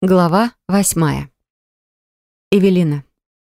Глава 8. Эвелина.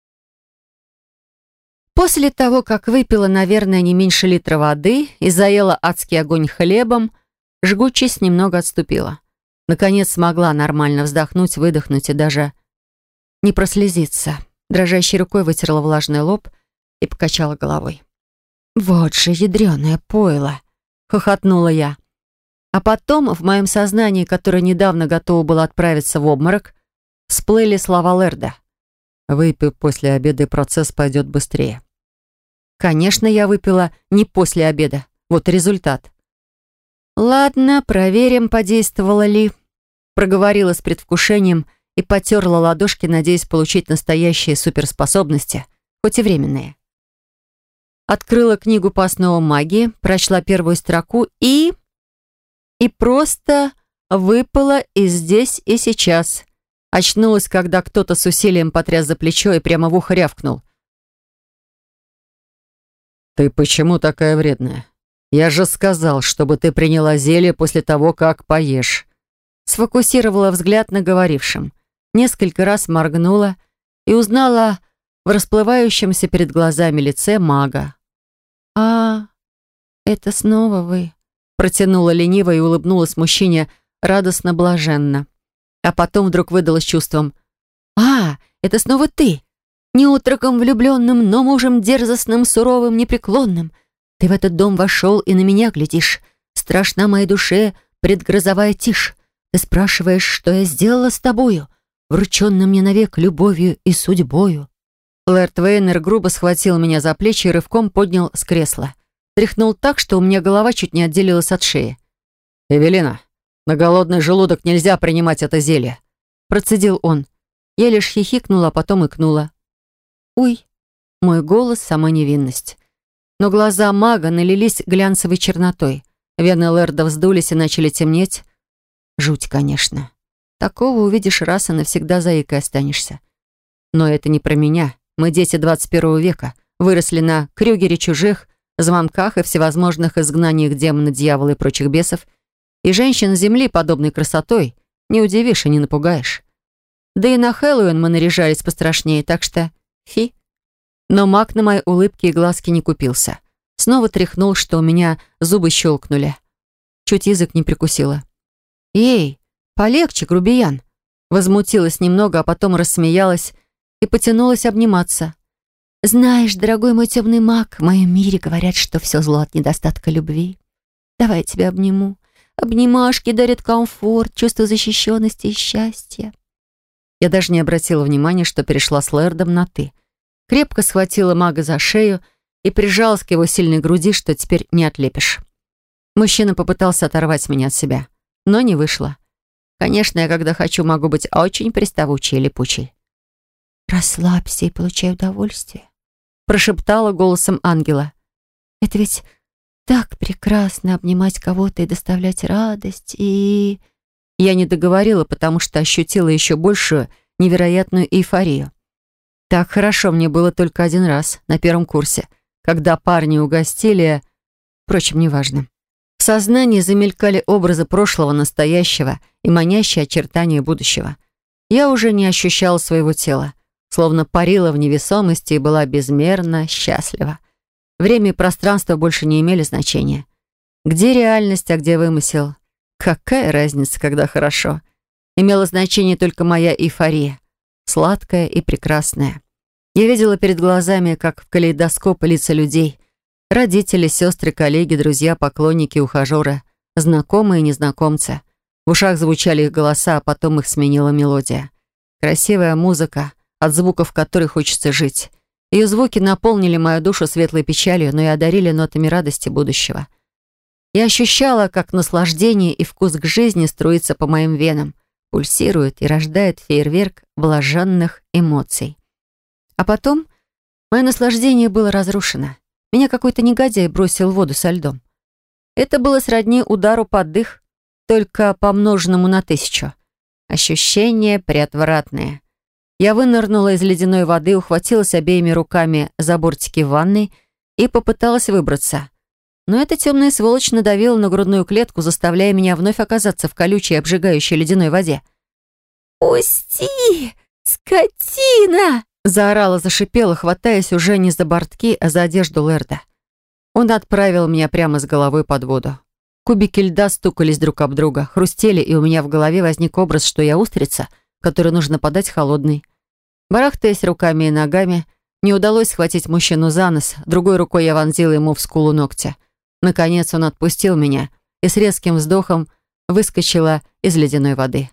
После того, как выпила, наверное, не меньше литра воды и заела адский огонь хлебом, жгучесть немного отступила. Наконец смогла нормально вздохнуть, выдохнуть и даже не прослезиться. Дрожащей рукой вытерла влажный лоб и покачала головой. «Вот же ядреное пойло!» — хохотнула я. А потом в моем сознании, которое недавно готово было отправиться в обморок, всплыли слова Лерда. «Выпей после обеда, и процесс пойдет быстрее». Конечно, я выпила не после обеда. Вот и результат. «Ладно, проверим, подействовало ли», — проговорила с предвкушением и потерла ладошки, надеясь получить настоящие суперспособности, хоть и временные. Открыла книгу по основам магии, прочла первую строку и просто выпала и здесь, и сейчас. Очнулась, когда кто-то с усилием потряс за плечо и прямо в ухо рявкнул. «Ты почему такая вредная? Я же сказал, чтобы ты приняла зелье после того, как поешь». Сфокусировала взгляд на говорившем. Несколько раз моргнула и узнала в расплывающемся перед глазами лице мага. «А, это снова вы?» Протянула лениво и улыбнулась мужчине радостно-блаженно. А потом вдруг выдала с чувством. «А, это снова ты! Не отроком влюбленным, но мужем дерзостным, суровым, непреклонным. Ты в этот дом вошел и на меня глядишь. Страшна моей душе предгрозовая тишь. Ты спрашиваешь, что я сделала с тобою, врученным мне навек любовью и судьбою». Лэрд Вейнер грубо схватил меня за плечи и рывком поднял с кресла. Тряхнул так, что у меня голова чуть не отделилась от шеи. «Эвелина, на голодный желудок нельзя принимать это зелье», процедил он. Я лишь хихикнула, а потом икнула. «Уй!» Мой голос — сама невинность. Но глаза мага налились глянцевой чернотой. Вены Лерда вздулись и начали темнеть. Жуть, конечно. Такого увидишь раз и навсегда заикой останешься. Но это не про меня. Мы дети 21 века. Выросли на крюгере чужих, звонках и всевозможных изгнаниях демона, дьявола и прочих бесов. И женщин Земли подобной красотой не удивишь и не напугаешь. Да и на Хэллоуин мы наряжались пострашнее, так что фи. Но маг на мои улыбки и глазки не купился. Снова тряхнул, что у меня зубы щелкнули. Чуть язык не прикусила. «Эй, полегче, грубиян!» Возмутилась немного, а потом рассмеялась и потянулась обниматься. «Знаешь, дорогой мой темный маг, в моем мире говорят, что все зло от недостатка любви. Давай я тебя обниму. Обнимашки дарят комфорт, чувство защищенности и счастья». Я даже не обратила внимания, что перешла с Лэрдом на «ты». Крепко схватила мага за шею и прижалась к его сильной груди, что теперь не отлепишь. Мужчина попытался оторвать меня от себя, но не вышло. Конечно, я, когда хочу, могу быть очень приставучей и липучей. «Расслабься и получай удовольствие», прошептала голосом ангела. «Это ведь так прекрасно обнимать кого-то и доставлять радость, и...» Я не договорила, потому что ощутила еще большую невероятную эйфорию. Так хорошо мне было только один раз, на первом курсе, когда парни угостили... Впрочем, неважно. В сознании замелькали образы прошлого, настоящего и манящие очертания будущего. Я уже не ощущала своего тела, словно парила в невесомости и была безмерно счастлива. Время и пространство больше не имели значения. Где реальность, а где вымысел? Какая разница, когда хорошо? Имела значение только моя эйфория, сладкая и прекрасная. Я видела перед глазами, как в калейдоскоп, лица людей. Родители, сестры, коллеги, друзья, поклонники, ухажеры, знакомые и незнакомцы. В ушах звучали их голоса, а потом их сменила мелодия. Красивая музыка, от звуков которой хочется жить. Ее звуки наполнили мою душу светлой печалью, но и одарили нотами радости будущего. Я ощущала, как наслаждение и вкус к жизни струится по моим венам, пульсирует и рождает фейерверк блаженных эмоций. А потом мое наслаждение было разрушено. Меня какой-то негодяй бросил в воду со льдом. Это было сродни удару под дых, только помноженному на 1000. Ощущения преотвратные. Я вынырнула из ледяной воды, ухватилась обеими руками за бортики ванной и попыталась выбраться. Но эта темная сволочь надавила на грудную клетку, заставляя меня вновь оказаться в колючей, обжигающей ледяной воде. «Пусти, скотина!» Заорала, зашипела, хватаясь уже не за бортки, а за одежду Лэрда. Он отправил меня прямо с головой под воду. Кубики льда стукались друг об друга, хрустели, и у меня в голове возник образ, что я устрица, которую нужно подать холодной. Барахтаясь руками и ногами, не удалось схватить мужчину за нос, другой рукой я вонзила ему в скулу ногтя. Наконец он отпустил меня и с резким вздохом выскочила из ледяной воды.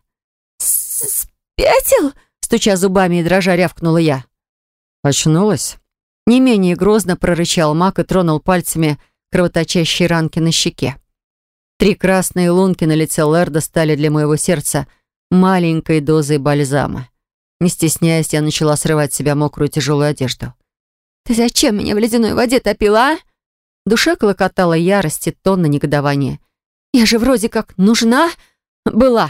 «Спятил?» Стуча зубами и дрожа, рявкнула я. «Очнулась?» Не менее грозно прорычал маг и тронул пальцами кровоточащие ранки на щеке. 3 красные лунки на лице Лэрда стали для моего сердца маленькой дозой бальзама. Не стесняясь, я начала срывать с себя мокрую тяжелую одежду. «Ты зачем меня в ледяной воде топила, а?» В душе клокотала ярость и тонна негодования. «Я же вроде как нужна была».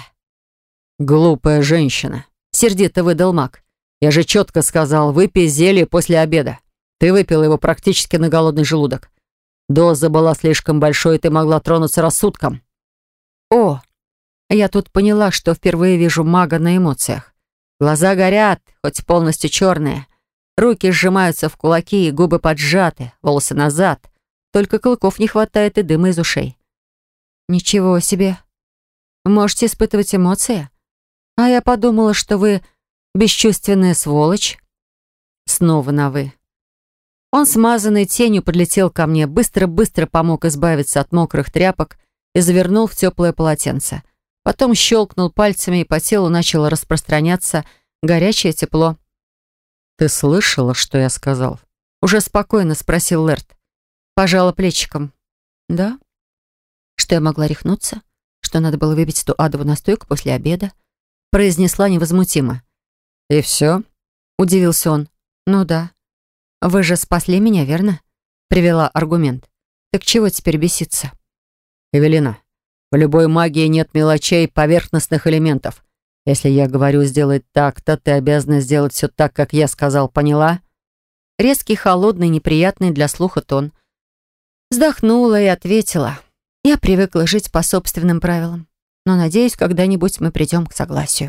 «Глупая женщина», — сердито выдал маг. «Я же четко сказал, выпей зелье после обеда. Ты выпила его практически на голодный желудок. Доза была слишком большой, и ты могла тронуться рассудком». «О, я тут поняла, что впервые вижу мага на эмоциях. Глаза горят, хоть полностью черные. Руки сжимаются в кулаки, губы поджаты, волосы назад. Только клыков не хватает и дыма из ушей». «Ничего себе. Вы можете испытывать эмоции? А я подумала, что вы бесчувственная сволочь». Снова на «вы». Он, смазанный тенью, подлетел ко мне, быстро-быстро помог избавиться от мокрых тряпок и завернул в теплое полотенце. Потом щелкнул пальцами, и по телу начало распространяться горячее тепло. «Ты слышала, что я сказал?» Уже спокойно спросил Лэрд. Пожала плечиком. «Да? Что я могла рехнуться? Что надо было выпить эту адову настойку после обеда?» Произнесла невозмутимо. «И все?» Удивился он. «Ну да. Вы же спасли меня, верно?» Привела аргумент. «Так чего теперь беситься?» «Эвелина, в любой магии нет мелочей, поверхностных элементов. Если я говорю сделать так, то ты обязана сделать все так, как я сказал, поняла?» Резкий, холодный, неприятный для слуха тон. Вздохнула и ответила. «Я привыкла жить по собственным правилам, но надеюсь, когда-нибудь мы придем к согласию».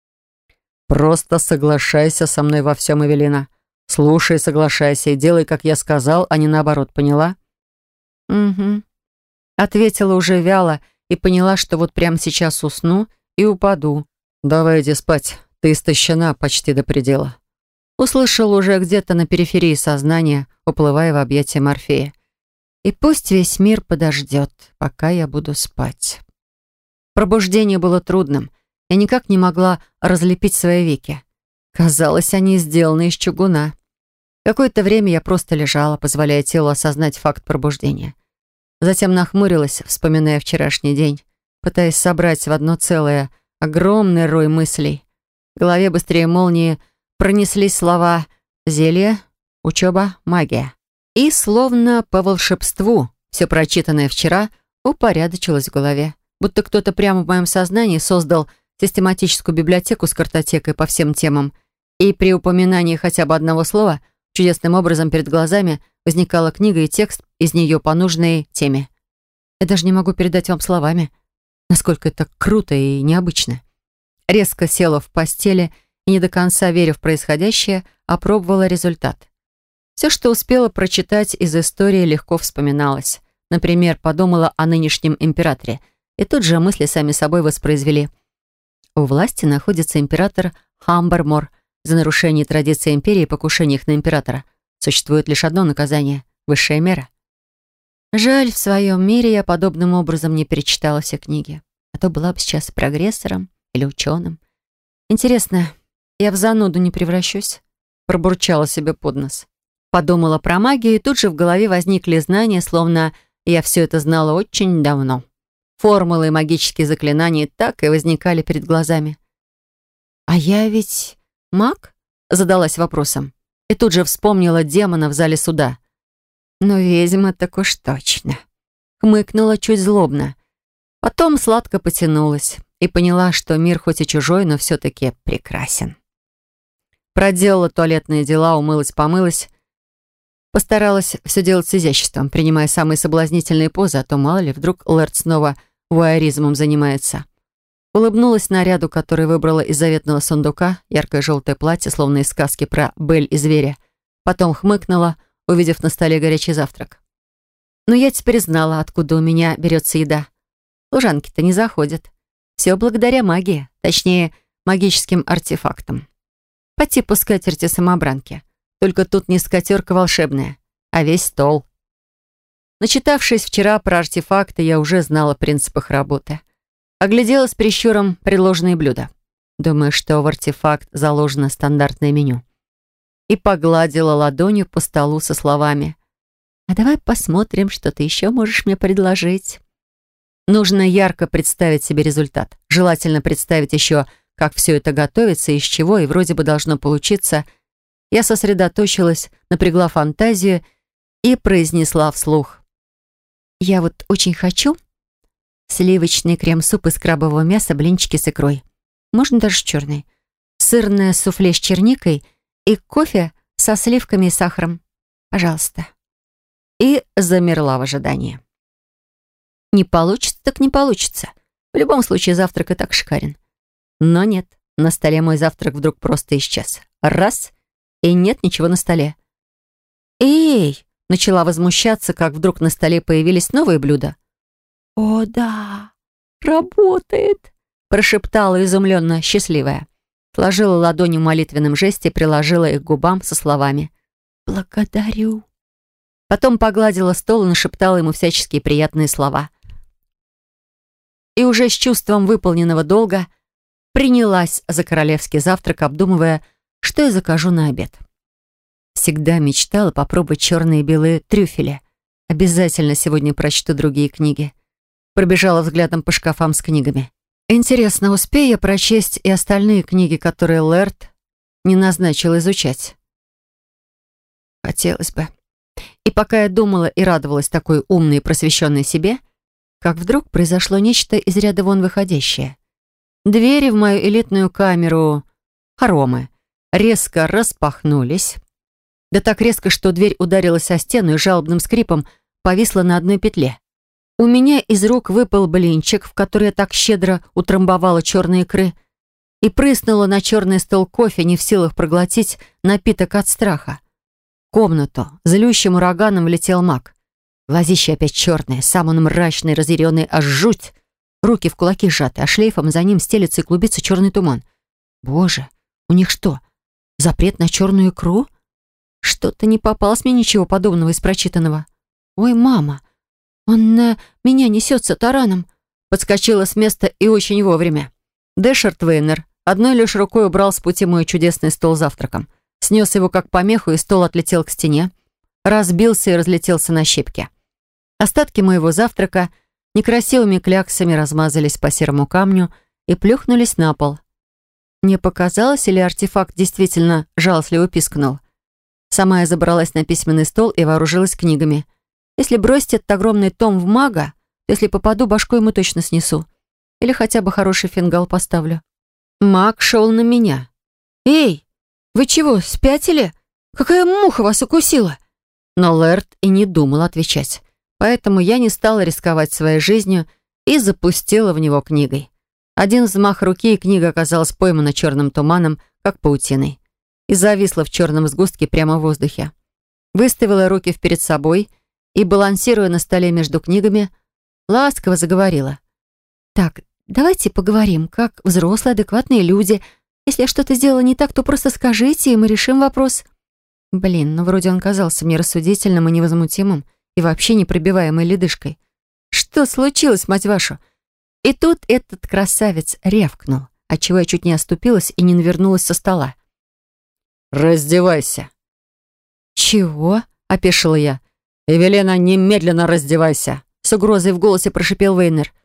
«Просто соглашайся со мной во всем, Эвелина. Слушай, соглашайся и делай, как я сказал, а не наоборот, поняла?» «Угу». Ответила уже вяло и поняла, что вот прямо сейчас усну и упаду. «Давай иди спать, ты истощена почти до предела». Услышал уже где-то на периферии сознания, уплывая в объятия Морфея. «И пусть весь мир подождет, пока я буду спать». Пробуждение было трудным. Я никак не могла разлепить свои веки. Казалось, они сделаны из чугуна. Какое-то время я просто лежала, позволяя телу осознать факт пробуждения. Затем нахмурилась, вспоминая вчерашний день, пытаясь собрать в одно целое огромный рой мыслей. В голове быстрее молнии пронеслись слова «зелье», «учеба», «магия». И, словно по волшебству, все прочитанное вчера упорядочилось в голове. Будто кто-то прямо в моем сознании создал систематическую библиотеку с картотекой по всем темам. И при упоминании хотя бы одного слова чудесным образом перед глазами возникала книга и текст из нее по нужной теме. Я даже не могу передать вам словами, насколько это круто и необычно. Резко села в постели и, не до конца веря в происходящее, опробовала результат. Все, что успела прочитать из истории, легко вспоминалось. Например, подумала о нынешнем императоре, и тут же мысли сами собой воспроизвели. У власти находится император Хамбармор. За нарушение традиций империи и покушениях на императора существует лишь одно наказание — высшая мера. Жаль, в своем мире я подобным образом не перечитала все книги. А то была бы сейчас прогрессором или ученым. Интересно, я в зануду не превращусь? Пробурчала себе под нос. Подумала про магию, и тут же в голове возникли знания, словно я все это знала очень давно. Формулы и магические заклинания так и возникали перед глазами. «А я ведь маг?» — задалась вопросом. И тут же вспомнила демона в зале суда. «Ну, ведьма так уж точно». Хмыкнула чуть злобно. Потом сладко потянулась и поняла, что мир хоть и чужой, но все-таки прекрасен. Проделала туалетные дела, умылась-помылась. Постаралась все делать с изяществом, принимая самые соблазнительные позы, а то, мало ли, вдруг Лэрд снова вуайеризмом занимается. Улыбнулась наряду, который выбрала из заветного сундука, яркое желтое платье, словно из сказки про Белль и зверя. Потом хмыкнула, увидев на столе горячий завтрак. Но я теперь знала, откуда у меня берется еда. Служанки-то не заходят. Все благодаря магии, точнее, магическим артефактам. По типу скатерти-самобранки. Только тут не скатерка волшебная, а весь стол. Начитавшись вчера про артефакты, я уже знала о принципах работы. Оглядела с прищуром предложенные блюда. Думаю, что в артефакт заложено стандартное меню. И погладила ладонью по столу со словами: «А давай посмотрим, что ты еще можешь мне предложить». Нужно ярко представить себе результат. Желательно представить еще, как все это готовится, из чего, и вроде бы должно получиться. Я сосредоточилась, напрягла фантазию и произнесла вслух: «Я вот очень хочу сливочный крем-суп из крабового мяса, блинчики с икрой. Можно даже черный. Сырное суфле с черникой и кофе со сливками и сахаром. Пожалуйста». И замерла в ожидании. Не получится, так не получится. В любом случае, завтрак и так шикарен. Но нет, на столе мой завтрак вдруг просто исчез. Раз — и нет ничего на столе. «Эй!» — начала возмущаться, как вдруг на столе появились новые блюда. «О, да, работает!» — прошептала изумленно счастливая. Сложила ладони в молитвенном жесте и приложила их к губам со словами: «Благодарю». Потом погладила стол и нашептала ему всяческие приятные слова. И уже с чувством выполненного долга принялась за королевский завтрак, обдумывая, что я закажу на обед. Всегда мечтала попробовать черные и белые трюфели. Обязательно сегодня прочту другие книги. Пробежала взглядом по шкафам с книгами. Интересно, успею я прочесть и остальные книги, которые Лэрд не назначил изучать? Хотелось бы. И пока я думала и радовалась такой умной и просвещенной себе, как вдруг произошло нечто из ряда вон выходящее. Двери в мою элитную камеру хоромы резко распахнулись. Да так резко, что дверь ударилась о стену и жалобным скрипом повисла на одной петле. У меня из рук выпал блинчик, в который я так щедро утрамбовала черные икры, и прыснула на черный стол кофе, не в силах проглотить напиток от страха. В комнату злющим ураганом влетел маг. Глазища опять черные, сам он мрачный, разъяренный, аж жуть. Руки в кулаки сжаты, а шлейфом за ним стелется и клубится черный туман. Боже, у них что, запрет на черную икру? Что-то не попалось мне ничего подобного из прочитанного. Ой, мама, он на меня несется тараном. Подскочила с места и очень вовремя. Дэшерт Вейнер одной лишь рукой убрал с пути мой чудесный стол завтраком. Снес его как помеху, и стол отлетел к стене, разбился и разлетелся на щепки. Остатки моего завтрака некрасивыми кляксами размазались по серому камню и плюхнулись на пол. Мне показалось, или артефакт действительно жалостливо пискнул. Сама я забралась на письменный стол и вооружилась книгами. Если бросить этот огромный том в мага, то если попаду, башку ему точно снесу. Или хотя бы хороший фингал поставлю. Маг шел на меня. «Эй, вы чего, спятили? Какая муха вас укусила?» Но Лэрд и не думал отвечать. Поэтому я не стала рисковать своей жизнью и запустила в него книгой. Один взмах руки, и книга оказалась поймана черным туманом, как паутиной, и зависла в черном сгустке прямо в воздухе. Выставила руки перед собой и, балансируя на столе между книгами, ласково заговорила. «Так, давайте поговорим, как взрослые, адекватные люди. Если я что-то сделала не так, то просто скажите, и мы решим вопрос». Блин, ну вроде он казался мне рассудительным и невозмутимым, и вообще непробиваемой ледышкой. Что случилось, мать вашу? И тут этот красавец рявкнул, отчего я чуть не оступилась и не навернулась со стола. «Раздевайся». «Чего?» — опешила я. «Эвелина, немедленно раздевайся!» С угрозой в голосе прошипел Вейнер.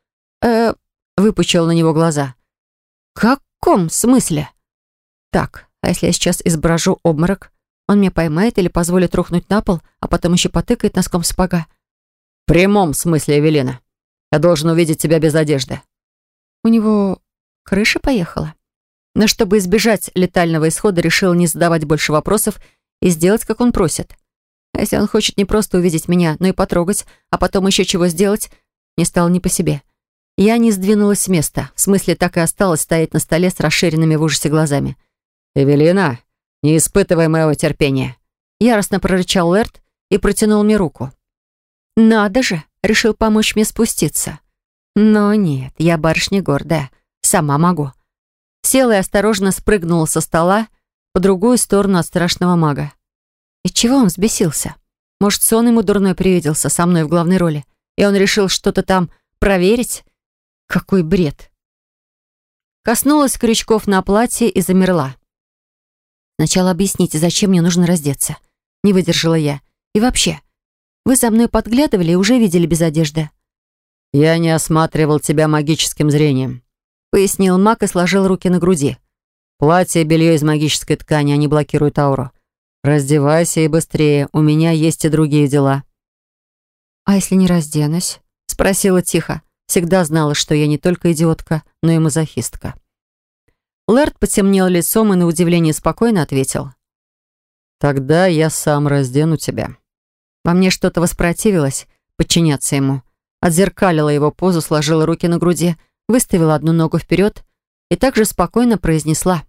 Выпучил на него глаза. «В каком смысле?» «Так, а если я сейчас изображу обморок? Он меня поймает или позволит рухнуть на пол, а потом еще потыкает носком сапога?» «В прямом смысле, Эвелина. Я должен увидеть тебя без одежды». «У него крыша поехала?» Но чтобы избежать летального исхода, решил не задавать больше вопросов и сделать, как он просит. А если он хочет не просто увидеть меня, но и потрогать, а потом еще чего сделать, мне стало не по себе. Я не сдвинулась с места. В смысле, так и осталась стоять на столе с расширенными в ужасе глазами. «Эвелина, не испытывай моего терпения!» Яростно прорычал Лэрд и протянул мне руку. «Надо же!» — решил помочь мне спуститься. Но нет, я барышня гордая. Сама могу. Села и осторожно спрыгнула со стола по другую сторону от страшного мага. И чего он взбесился? Может, сон ему дурной привиделся со мной в главной роли, и он решил что-то там проверить? Какой бред! Коснулась крючков на платье и замерла. «Сначала объясните, зачем мне нужно раздеться?» Не выдержала я. «И вообще, вы за мной подглядывали и уже видели без одежды?» «Я не осматривал тебя магическим зрением», — пояснил маг и сложил руки на груди. «Платье и белье из магической ткани, они блокируют ауру. Раздевайся и быстрее, у меня есть и другие дела». «А если не разденусь?» — спросила тихо. Всегда знала, что я не только идиотка, но и мазохистка. Лэрд потемнел лицом и на удивление спокойно ответил. «Тогда я сам раздену тебя». Во мне что-то воспротивилось подчиняться ему. Отзеркалила его позу, сложила руки на груди, выставила одну ногу вперед и также спокойно произнесла.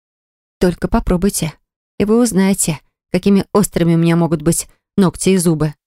«Только попробуйте, и вы узнаете, какими острыми у меня могут быть ногти и зубы».